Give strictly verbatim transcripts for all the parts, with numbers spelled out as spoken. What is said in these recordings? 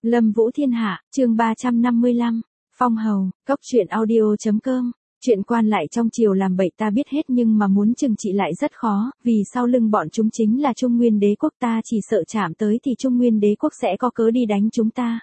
Lâm Vũ Thiên Hạ, chương ba trăm năm mươi lăm, Phong Hầu, cốc truyện audio chấm com. Chuyện quan lại trong triều làm bậy ta biết hết nhưng mà muốn trừng trị lại rất khó, vì sau lưng bọn chúng chính là Trung Nguyên đế quốc, ta chỉ sợ chạm tới thì Trung Nguyên đế quốc sẽ có cớ đi đánh chúng ta.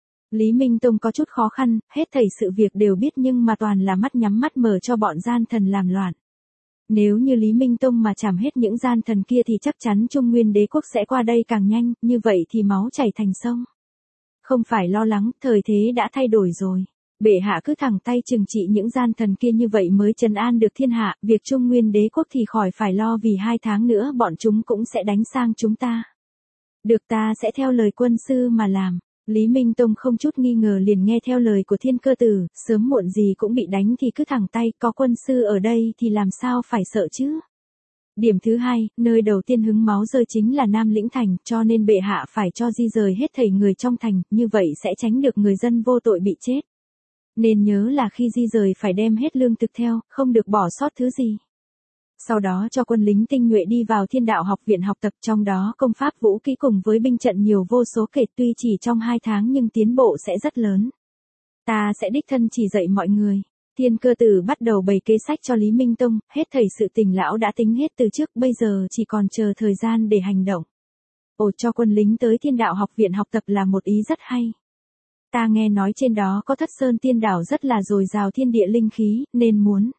Lý Minh Tông có chút khó khăn, hết thảy sự việc đều biết nhưng mà toàn là mắt nhắm mắt mở cho bọn gian thần làm loạn. Nếu như Lý Minh Tông mà chảm hết những gian thần kia thì chắc chắn Trung Nguyên đế quốc sẽ qua đây càng nhanh, như vậy thì máu chảy thành sông. Không phải lo lắng, thời thế đã thay đổi rồi. Bệ hạ cứ thẳng tay trừng trị những gian thần kia như vậy mới trấn an được thiên hạ, việc Trung Nguyên đế quốc thì khỏi phải lo vì hai tháng nữa bọn chúng cũng sẽ đánh sang chúng ta. Được, ta sẽ theo lời quân sư mà làm. Lý Minh Tông không chút nghi ngờ liền nghe theo lời của Thiên Cơ Tử, sớm muộn gì cũng bị đánh thì cứ thẳng tay, có quân sư ở đây thì làm sao phải sợ chứ. Điểm thứ hai, nơi đầu tiên hứng máu rơi chính là Nam Lĩnh Thành, cho nên bệ hạ phải cho di rời hết thảy người trong thành, như vậy sẽ tránh được người dân vô tội bị chết. Nên nhớ là khi di rời phải đem hết lương thực theo, không được bỏ sót thứ gì. Sau đó cho quân lính tinh nhuệ đi vào Thiên Đạo học viện học tập, trong đó công pháp vũ kỹ cùng với binh trận nhiều vô số kể, tuy chỉ trong hai tháng nhưng tiến bộ sẽ rất lớn. Ta sẽ đích thân chỉ dạy mọi người. Thiên Cơ Tử bắt đầu bày kế sách cho Lý Minh Tông, hết thảy sự tình lão đã tính hết từ trước, bây giờ chỉ còn chờ thời gian để hành động. Ồ, cho quân lính tới Thiên Đạo học viện học tập là một ý rất hay. Ta nghe nói trên đó có Thất Sơn Tiên Đảo rất là dồi dào thiên địa linh khí, nên muốn.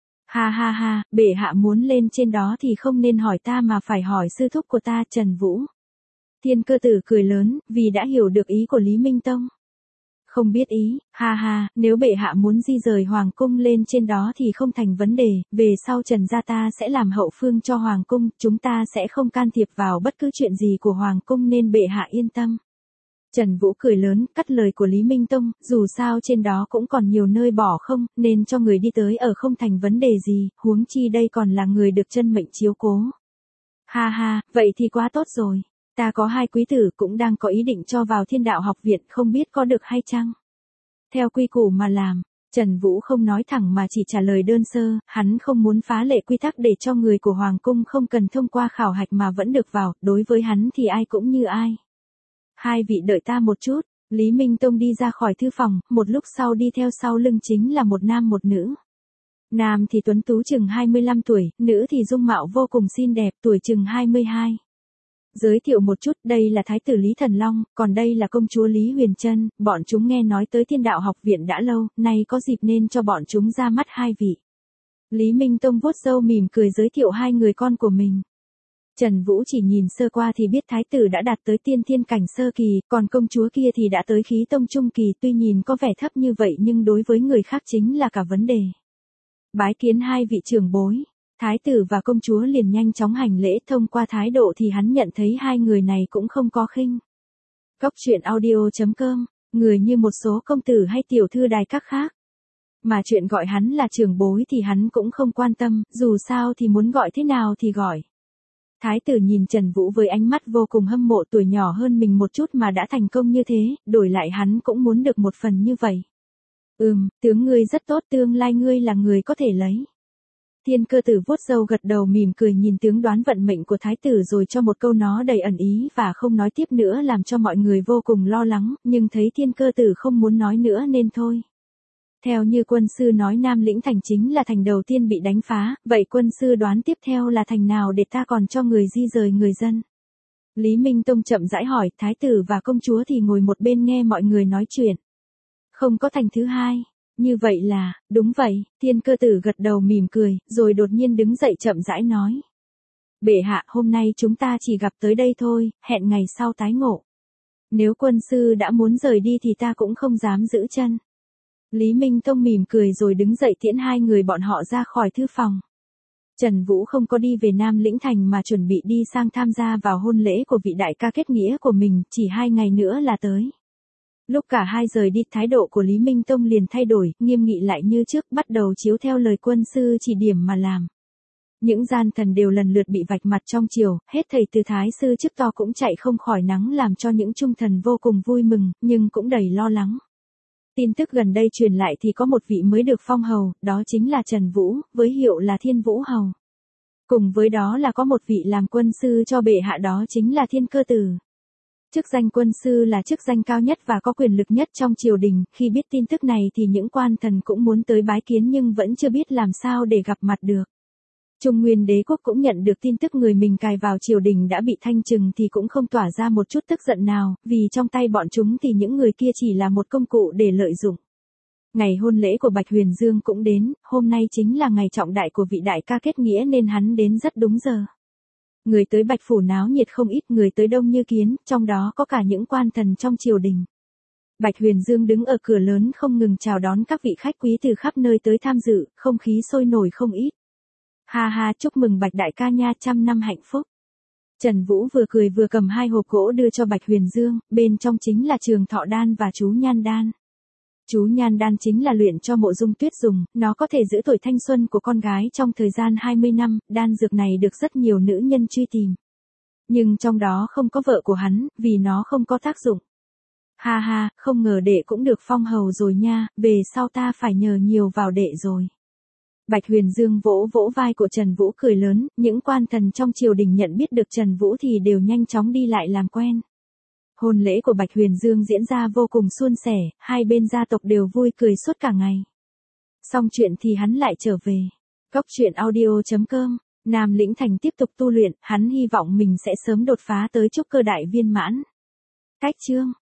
Ha ha ha, bệ hạ muốn lên trên đó thì không nên hỏi ta mà phải hỏi sư thúc của ta, Trần Vũ. Thiên Cơ Tử cười lớn, vì đã hiểu được ý của Lý Minh Tông. Không biết ý, ha ha, nếu bệ hạ muốn di rời hoàng cung lên trên đó thì không thành vấn đề, về sau Trần gia ta sẽ làm hậu phương cho hoàng cung, chúng ta sẽ không can thiệp vào bất cứ chuyện gì của hoàng cung nên bệ hạ yên tâm. Trần Vũ cười lớn, cắt lời của Lý Minh Tông, dù sao trên đó cũng còn nhiều nơi bỏ không, nên cho người đi tới ở không thành vấn đề gì, huống chi đây còn là người được chân mệnh chiếu cố. Ha ha, vậy thì quá tốt rồi. Ta có hai quý tử cũng đang có ý định cho vào Thiên Đạo học viện, không biết có được hay chăng? Theo quy củ mà làm, Trần Vũ không nói thẳng mà chỉ trả lời đơn sơ, hắn không muốn phá lệ quy tắc để cho người của hoàng cung không cần thông qua khảo hạch mà vẫn được vào, đối với hắn thì ai cũng như ai. Hai vị đợi ta một chút, Lý Minh Tông đi ra khỏi thư phòng, một lúc sau đi theo sau lưng chính là một nam một nữ. Nam thì tuấn tú chừng hai mươi lăm tuổi, nữ thì dung mạo vô cùng xinh đẹp, tuổi chừng hai mươi hai. Giới thiệu một chút, đây là Thái tử Lý Thần Long, còn đây là công chúa Lý Huyền Trân, bọn chúng nghe nói tới Thiên Đạo học viện đã lâu, nay có dịp nên cho bọn chúng ra mắt hai vị. Lý Minh Tông vuốt râu mỉm cười giới thiệu hai người con của mình. Trần Vũ chỉ nhìn sơ qua thì biết thái tử đã đạt tới tiên thiên cảnh sơ kỳ, còn công chúa kia thì đã tới khí tông trung kỳ, tuy nhìn có vẻ thấp như vậy nhưng đối với người khác chính là cả vấn đề. Bái kiến hai vị trưởng bối, thái tử và công chúa liền nhanh chóng hành lễ, thông qua thái độ thì hắn nhận thấy hai người này cũng không có khinh. Cốc truyện audio chấm com, người như một số công tử hay tiểu thư đài các khác. Mà chuyện gọi hắn là trưởng bối thì hắn cũng không quan tâm, dù sao thì muốn gọi thế nào thì gọi. Thái tử nhìn Trần Vũ với ánh mắt vô cùng hâm mộ, tuổi nhỏ hơn mình một chút mà đã thành công như thế, đổi lại hắn cũng muốn được một phần như vậy. Ừm, tướng ngươi rất tốt, tương lai ngươi là người có thể lấy. Thiên Cơ Tử vuốt râu gật đầu mỉm cười nhìn tướng đoán vận mệnh của thái tử rồi cho một câu nó đầy ẩn ý và không nói tiếp nữa làm cho mọi người vô cùng lo lắng, nhưng thấy Thiên Cơ Tử không muốn nói nữa nên thôi. Theo như quân sư nói Nam Lĩnh Thành chính là thành đầu tiên bị đánh phá, vậy quân sư đoán tiếp theo là thành nào để ta còn cho người di rời người dân? Lý Minh Tông chậm rãi hỏi, thái tử và công chúa thì ngồi một bên nghe mọi người nói chuyện. Không có thành thứ hai, như vậy là, đúng vậy, Thiên Cơ Tử gật đầu mỉm cười, rồi đột nhiên đứng dậy chậm rãi nói. Bệ hạ, hôm nay chúng ta chỉ gặp tới đây thôi, hẹn ngày sau tái ngộ. Nếu quân sư đã muốn rời đi thì ta cũng không dám giữ chân. Lý Minh Tông mỉm cười rồi đứng dậy tiễn hai người bọn họ ra khỏi thư phòng. Trần Vũ không có đi về Nam Lĩnh Thành mà chuẩn bị đi sang tham gia vào hôn lễ của vị đại ca kết nghĩa của mình, chỉ hai ngày nữa là tới. Lúc cả hai rời đi, thái độ của Lý Minh Tông liền thay đổi, nghiêm nghị lại như trước, bắt đầu chiếu theo lời quân sư chỉ điểm mà làm. Những gian thần đều lần lượt bị vạch mặt trong triều, hết thầy từ thái sư chức to cũng chạy không khỏi nắng làm cho những trung thần vô cùng vui mừng, nhưng cũng đầy lo lắng. Tin tức gần đây truyền lại thì có một vị mới được phong hầu, đó chính là Trần Vũ, với hiệu là Thiên Vũ Hầu. Cùng với đó là có một vị làm quân sư cho bệ hạ, đó chính là Thiên Cơ Tử. Chức danh quân sư là chức danh cao nhất và có quyền lực nhất trong triều đình, khi biết tin tức này thì những quan thần cũng muốn tới bái kiến nhưng vẫn chưa biết làm sao để gặp mặt được. Trung Nguyên đế quốc cũng nhận được tin tức người mình cài vào triều đình đã bị thanh trừng thì cũng không tỏa ra một chút tức giận nào, vì trong tay bọn chúng thì những người kia chỉ là một công cụ để lợi dụng. Ngày hôn lễ của Bạch Huyền Dương cũng đến, hôm nay chính là ngày trọng đại của vị đại ca kết nghĩa nên hắn đến rất đúng giờ. Người tới Bạch Phủ náo nhiệt không ít, người tới đông như kiến, trong đó có cả những quan thần trong triều đình. Bạch Huyền Dương đứng ở cửa lớn không ngừng chào đón các vị khách quý từ khắp nơi tới tham dự, không khí sôi nổi không ít. Ha ha, chúc mừng Bạch đại ca nha, trăm năm hạnh phúc. Trần Vũ vừa cười vừa cầm hai hộp gỗ đưa cho Bạch Huyền Dương, bên trong chính là trường thọ đan và chú nhan đan. Chú nhan đan chính là luyện cho Mộ Dung Tuyết dùng, nó có thể giữ tuổi thanh xuân của con gái trong thời gian hai mươi năm, đan dược này được rất nhiều nữ nhân truy tìm. Nhưng trong đó không có vợ của hắn, vì nó không có tác dụng. Ha ha, không ngờ đệ cũng được phong hầu rồi nha, về sau ta phải nhờ nhiều vào đệ rồi. Bạch Huyền Dương vỗ vỗ vai của Trần Vũ cười lớn, những quan thần trong triều đình nhận biết được Trần Vũ thì đều nhanh chóng đi lại làm quen. Hôn lễ của Bạch Huyền Dương diễn ra vô cùng suôn sẻ, hai bên gia tộc đều vui cười suốt cả ngày. Xong chuyện thì hắn lại trở về. Cốc truyện audio chấm com, Nam Lĩnh Thành tiếp tục tu luyện, hắn hy vọng mình sẽ sớm đột phá tới trúc cơ đại viên mãn. Cách chương